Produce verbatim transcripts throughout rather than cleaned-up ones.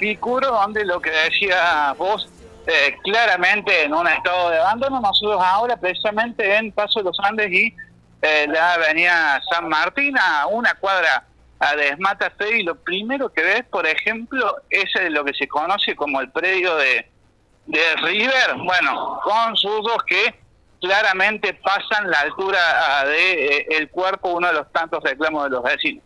Picuro, donde lo que decía vos, eh, claramente en un estado de abandono. Nosotros ahora precisamente en Paso de los Andes y eh, la avenida San Martín, a una cuadra a Desmata Fe, y lo primero que ves, por ejemplo, es lo que se conoce como el predio de, de River, bueno, con suyos que claramente pasan la altura de eh, el cuerpo, uno de los tantos reclamos de los vecinos.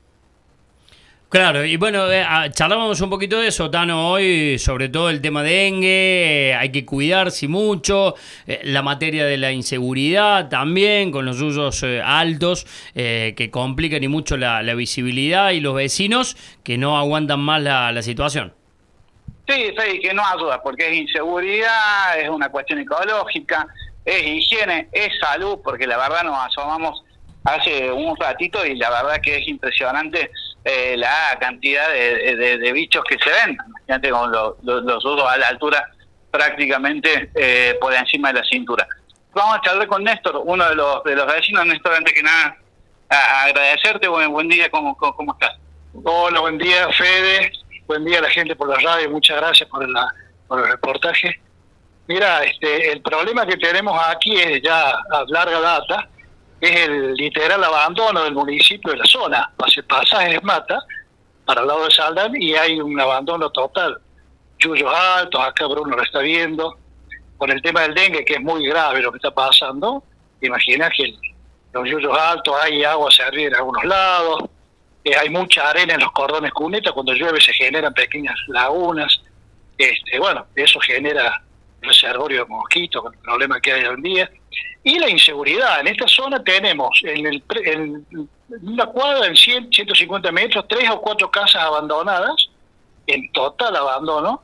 Claro, y bueno, eh, charlábamos un poquito de eso, Tano, hoy, sobre todo el tema de dengue, eh, hay que cuidarse mucho, eh, la materia de la inseguridad también, con los usos eh, altos, eh, que complican y mucho la, la visibilidad, y los vecinos que no aguantan más la, la situación. Sí, sí, que no ayuda, porque es inseguridad, es una cuestión ecológica, es higiene, es salud, porque la verdad nos asomamos hace un ratito y la verdad que es impresionante eh, la cantidad de, de, de bichos que se ven. Imagínate con lo, lo, los usos a la altura prácticamente eh, por encima de la cintura. Vamos a charlar con Néstor, uno de los de los vecinos. Néstor, antes que nada, a agradecerte. Buen, buen día, ¿cómo, cómo, ¿cómo estás? Hola, buen día, Fede. Buen día a la gente por la radio. Muchas gracias por, la, por el reportaje. Mira, este, el problema que tenemos aquí es ya a larga data, es el literal abandono del municipio de la zona. Hace pasajes Mata para el lado de Saldán y hay un abandono total. Yuyos altos, acá Bruno lo está viendo. Con el tema del dengue, que es muy grave lo que está pasando, imagina que el, los yuyos altos, hay agua servida en algunos lados, eh, hay mucha arena en los cordones cunetas, cuando llueve se generan pequeñas lagunas. Este, bueno, eso genera reservorio de mosquitos, con el problema que hay hoy en día. Y la inseguridad. En esta zona tenemos en, el, en una cuadra, en cien, ciento cincuenta metros, tres o cuatro casas abandonadas, en total abandono,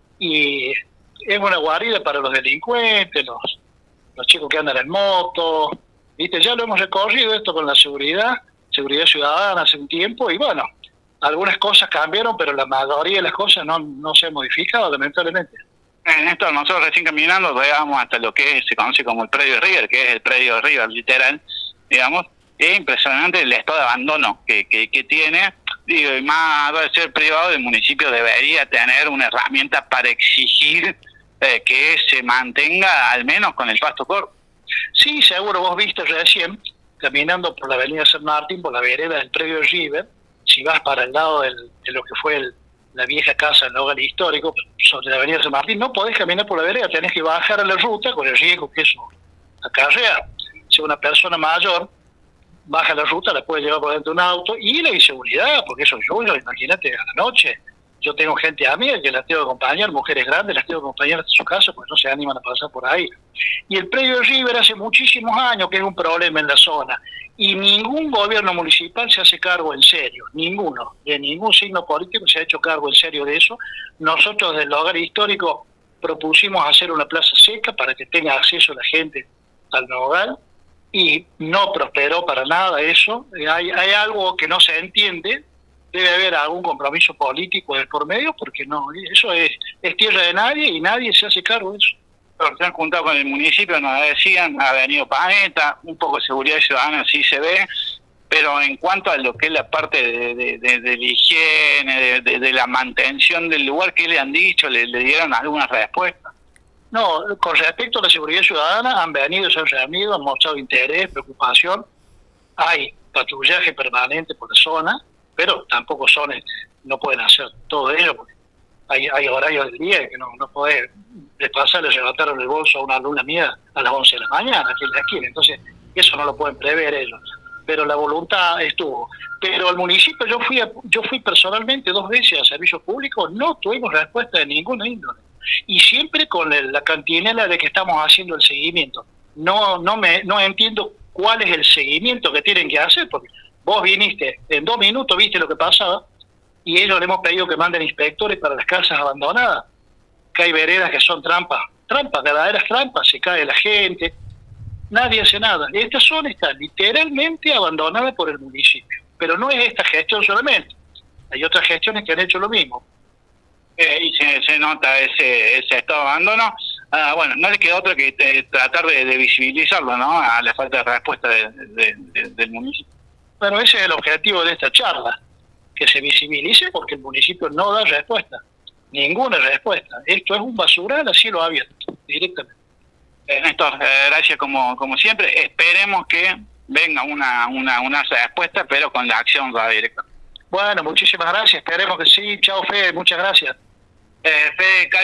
y es una guarida para los delincuentes, los, los chicos que andan en moto. ¿Viste? Ya lo hemos recorrido esto con la seguridad, seguridad ciudadana hace un tiempo, y bueno, algunas cosas cambiaron, pero la mayoría de las cosas no, no se han modificado, lamentablemente. En esto nosotros recién caminando llegamos hasta lo que se conoce como el predio de River, que es el predio de River literal, digamos. Es impresionante el estado de abandono que, que, que tiene. Digo, y más de ser privado, el municipio debería tener una herramienta para exigir eh, que se mantenga al menos con el pasto corto. Sí, seguro vos viste recién, caminando por la avenida San Martín, por la vereda del predio de River, si vas para el lado del, de lo que fue el la vieja casa del hogar histórico, sobre la avenida San Martín, no podés caminar por la vereda, tenés que bajar a la ruta con el riesgo que eso acarrea. Si una persona mayor baja la ruta, la puede llevar por dentro de un auto, y la inseguridad, porque eso yo, imagínate, a la noche, yo tengo gente amiga que las tengo que acompañar, mujeres grandes, las tengo que acompañar hasta su casa, porque no se animan a pasar por ahí. Y el predio de River hace muchísimos años que es un problema en la zona, y ningún gobierno municipal se hace cargo en serio, ninguno, de ningún signo político se ha hecho cargo en serio de eso. Nosotros desde el hogar histórico propusimos hacer una plaza seca para que tenga acceso la gente al hogar, y no prosperó para nada eso. Hay, hay algo que no se entiende, debe haber algún compromiso político del por medio, porque no, eso es, es tierra de nadie y nadie se hace cargo de eso. Pero se han juntado con el municipio, nos decían, ha venido Panetta, un poco de seguridad ciudadana sí se ve, pero en cuanto a lo que es la parte de, de, de, de la higiene, de, de, de la mantención del lugar, ¿qué le han dicho? ¿Le, le dieron alguna respuesta? No, con respecto a la seguridad ciudadana, han venido, se han reunido, han mostrado interés, preocupación. Hay patrullaje permanente por la zona, pero tampoco son, no pueden hacer todo ello, porque hay, hay horarios del día que no, no podés pasar, le levantaron el bolso a una alumna mía a las once de la mañana, aquí en la esquina, entonces eso no lo pueden prever ellos, pero la voluntad estuvo. Pero al municipio yo fui a, yo fui personalmente dos veces a servicios públicos, no tuvimos respuesta de ninguna índole, y siempre con el, la cantinela de que estamos haciendo el seguimiento. No, no, me, no entiendo cuál es el seguimiento que tienen que hacer, porque vos viniste, en dos minutos viste lo que pasaba, y ellos le hemos pedido que manden inspectores para las casas abandonadas, que hay veredas que son trampas, trampas, verdaderas trampas, se cae la gente, nadie hace nada. Esta zona está literalmente abandonada por el municipio, pero no es esta gestión solamente, hay otras gestiones que han hecho lo mismo. Eh, y se, se nota ese, ese estado de abandono. Ah, bueno, no le queda otra que te, tratar de, de visibilizarlo, ¿no? A la falta de respuesta de, de, de, del municipio. Bueno, ese es el objetivo de esta charla, que se visibilice, porque el municipio no da respuesta. ninguna respuesta. Esto es un basural a cielo abierto, directamente. Eh, Néstor, eh, gracias como, como siempre. Esperemos que venga una, una, una respuesta, pero con la acción ya directa. Bueno, muchísimas gracias, esperemos que sí. Chao, Fede, muchas gracias. Eh, Fede,